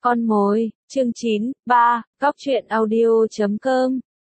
Con mồi, chương 9, 3, Góc truyện audio.com.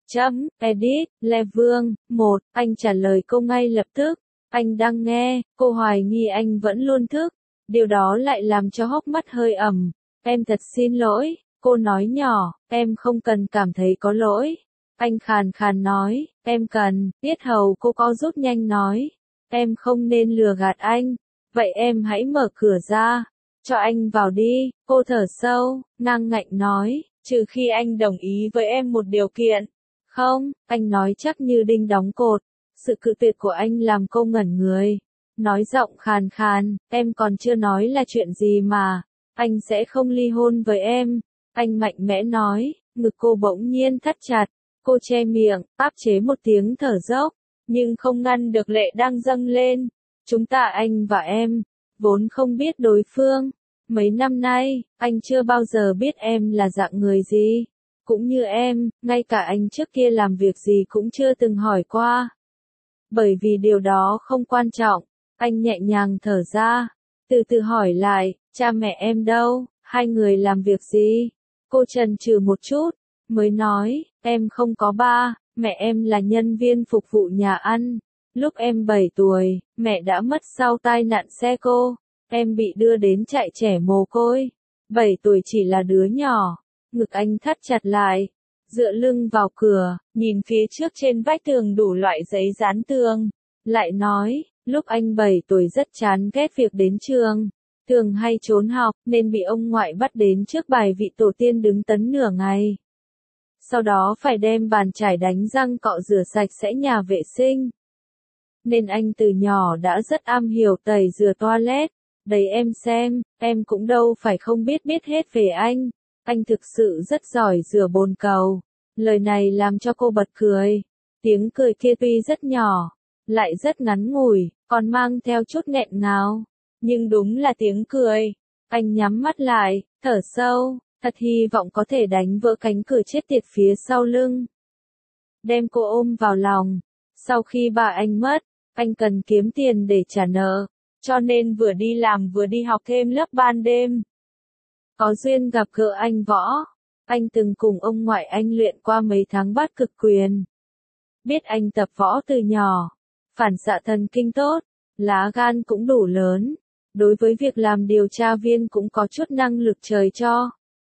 Edit, Lê Vương, 1, anh trả lời cô ngay lập tức. Anh đang nghe, cô hoài nghi anh vẫn luôn thức. Điều đó lại làm cho hốc mắt hơi ẩm. Em thật xin lỗi, cô nói nhỏ, em không cần cảm thấy có lỗi. Anh khàn khàn nói, em cần, tiết hầu cô co rút nhanh nói. Em không nên lừa gạt anh, vậy em hãy mở cửa ra. Cho anh vào đi, cô thở sâu, ngang ngạnh nói, trừ khi anh đồng ý với em một điều kiện. Không, anh nói chắc như đinh đóng cột. Sự cự tuyệt của anh làm cô ngẩn người. Nói giọng khàn khàn, em còn chưa nói là chuyện gì mà. Anh sẽ không ly hôn với em. Anh mạnh mẽ nói, ngực cô bỗng nhiên thắt chặt. Cô che miệng, áp chế một tiếng thở dốc, nhưng không ngăn được lệ đang dâng lên. Chúng ta anh và em, vốn không biết đối phương. Mấy năm nay, anh chưa bao giờ biết em là dạng người gì. Cũng như em, ngay cả anh trước kia làm việc gì cũng chưa từng hỏi qua. Bởi vì điều đó không quan trọng, anh nhẹ nhàng thở ra, từ từ hỏi lại, cha mẹ em đâu, hai người làm việc gì? Cô chần chừ một chút, mới nói, em không có ba, mẹ em là nhân viên phục vụ nhà ăn. Lúc em 7 tuổi, mẹ đã mất sau tai nạn xe cô. Em bị đưa đến trại trẻ mồ côi. 7 tuổi chỉ là đứa nhỏ. Ngực anh thắt chặt lại. Dựa lưng vào cửa, nhìn phía trước trên vách tường đủ loại giấy dán tường. Lại nói, lúc anh 7 tuổi rất chán ghét việc đến trường. Thường hay trốn học, nên bị ông ngoại bắt đến trước bài vị tổ tiên đứng tấn nửa ngày. Sau đó phải đem bàn chải đánh răng cọ rửa sạch sẽ nhà vệ sinh. Nên anh từ nhỏ đã rất am hiểu tẩy rửa toilet. Đấy em xem, em cũng đâu phải không biết hết về anh. Anh thực sự rất giỏi rửa bồn cầu. Lời này làm cho cô bật cười. Tiếng cười kia tuy rất nhỏ, lại rất ngắn ngủi, còn mang theo chút nghẹn ngào. Nhưng đúng là tiếng cười. Anh nhắm mắt lại, thở sâu, thật hy vọng có thể đánh vỡ cánh cửa chết tiệt phía sau lưng. Đem cô ôm vào lòng. Sau khi bà anh mất, anh cần kiếm tiền để trả nợ. Cho nên vừa đi làm vừa đi học thêm lớp ban đêm. Có duyên gặp gỡ anh Võ. Anh từng cùng ông ngoại anh luyện qua mấy tháng bát cực quyền. Biết anh tập võ từ nhỏ. Phản xạ thần kinh tốt. Lá gan cũng đủ lớn. Đối với việc làm điều tra viên cũng có chút năng lực trời cho.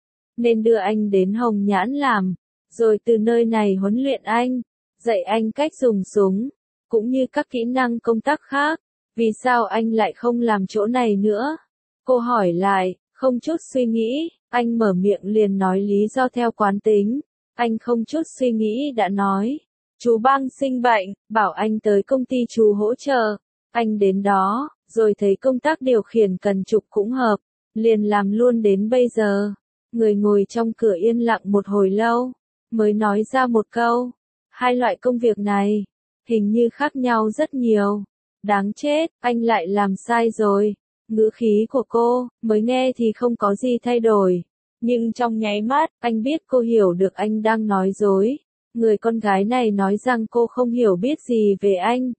Nên đưa anh đến Hồng Nhãn làm. Rồi từ nơi này huấn luyện anh. Dạy anh cách dùng súng. Cũng như các kỹ năng công tác khác. Vì sao anh lại không làm chỗ này nữa? Cô hỏi lại, không chút suy nghĩ, anh mở miệng liền nói lý do theo quán tính. Anh không chút suy nghĩ đã nói, chú Bang sinh bệnh, bảo anh tới công ty chú hỗ trợ. Anh đến đó, rồi thấy công tác điều khiển cần trục cũng hợp, liền làm luôn đến bây giờ. Người ngồi trong cửa yên lặng một hồi lâu, mới nói ra một câu, hai loại công việc này, hình như khác nhau rất nhiều. Đáng chết, anh lại làm sai rồi. Ngữ khí của cô, mới nghe thì không có gì thay đổi. Nhưng trong nháy mắt, anh biết cô hiểu được anh đang nói dối. Người con gái này nói rằng cô không hiểu biết gì về anh.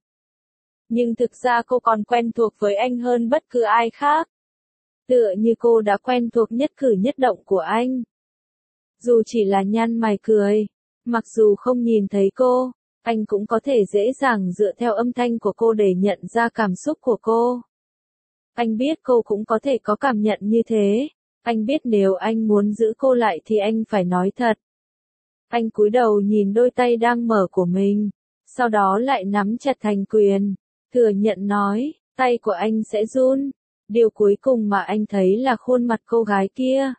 Nhưng thực ra cô còn quen thuộc với anh hơn bất cứ ai khác. Tựa như cô đã quen thuộc nhất cử nhất động của anh. Dù chỉ là nhăn mày cười, mặc dù không nhìn thấy cô, anh cũng có thể dễ dàng dựa theo âm thanh của cô để nhận ra cảm xúc của cô. Anh biết cô cũng có thể có cảm nhận như thế. Anh biết nếu anh muốn giữ cô lại thì anh phải nói thật. Anh cúi đầu nhìn đôi tay đang mở của mình. Sau đó lại nắm chặt thành quyền. Thừa nhận nói, tay của anh sẽ run. Điều cuối cùng mà anh thấy là khuôn mặt cô gái kia.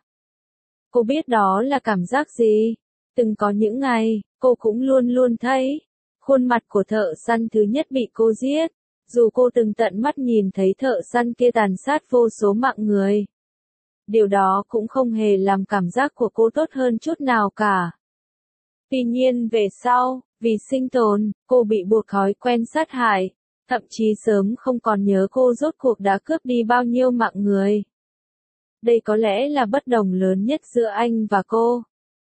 Cô biết đó là cảm giác gì. Từng có những ngày, cô cũng luôn luôn thấy. Khuôn mặt của thợ săn thứ nhất bị cô giết. Dù cô từng tận mắt nhìn thấy thợ săn kia tàn sát vô số mạng người. Điều đó cũng không hề làm cảm giác của cô tốt hơn chút nào cả. Tuy nhiên về sau, vì sinh tồn, cô bị buộc thói quen sát hại. Thậm chí sớm không còn nhớ cô rốt cuộc đã cướp đi bao nhiêu mạng người. Đây có lẽ là bất đồng lớn nhất giữa anh và cô.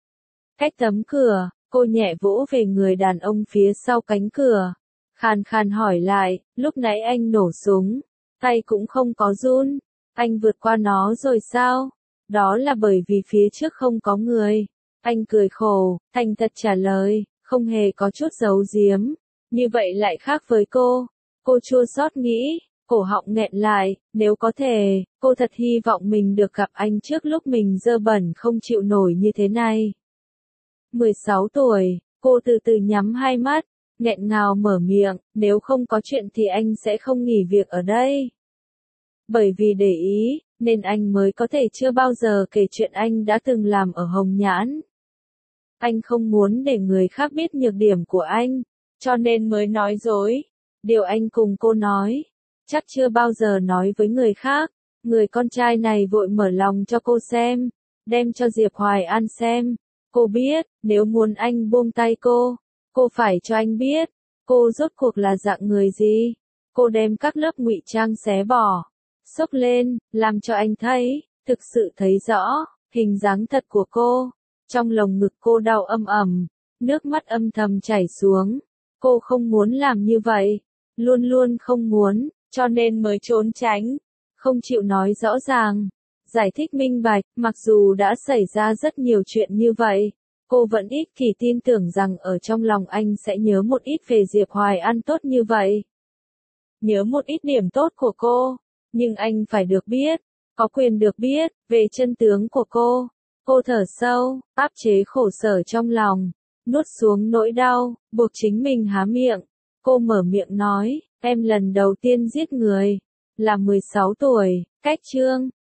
Cách tấm cửa, cô nhẹ vỗ về người đàn ông phía sau cánh cửa. Khàn khàn hỏi lại, lúc nãy anh nổ súng, tay cũng không có run, anh vượt qua nó rồi sao? Đó là bởi vì phía trước không có người. Anh cười khổ, thành thật trả lời, không hề có chút giấu giếm. Như vậy lại khác với cô. Cô chua xót nghĩ, cổ họng nghẹn lại, nếu có thể, cô thật hy vọng mình được gặp anh trước lúc mình dơ bẩn không chịu nổi như thế này. 16 tuổi, cô từ từ nhắm hai mắt, nghẹn ngào mở miệng, nếu không có chuyện thì anh sẽ không nghỉ việc ở đây. Bởi vì để ý, nên anh mới có thể chưa bao giờ kể chuyện anh đã từng làm ở Hồng Nhãn. Anh không muốn để người khác biết nhược điểm của anh, cho nên mới nói dối. Điều anh cùng cô nói, chắc chưa bao giờ nói với người khác. Người con trai này vội mở lòng cho cô xem, đem cho Diệp Hoài An xem. Cô biết, nếu muốn anh buông tay cô phải cho anh biết, cô rốt cuộc là dạng người gì. Cô đem các lớp ngụy trang xé bỏ, xốc lên, làm cho anh thấy, thực sự thấy rõ, hình dáng thật của cô. Trong lồng ngực cô đau âm ầm, nước mắt âm thầm chảy xuống. Cô không muốn làm như vậy, luôn luôn không muốn, cho nên mới trốn tránh, không chịu nói rõ ràng, giải thích minh bạch. Mặc dù đã xảy ra rất nhiều chuyện như vậy, cô vẫn ít khi tin tưởng rằng ở trong lòng anh sẽ nhớ một ít về Diệp Hoài An tốt như vậy. Nhớ một ít điểm tốt của cô, nhưng anh phải được biết, có quyền được biết, về chân tướng của cô. Cô thở sâu, áp chế khổ sở trong lòng, nuốt xuống nỗi đau, buộc chính mình há miệng. Cô mở miệng nói, em lần đầu tiên giết người, là 16 tuổi, cách chương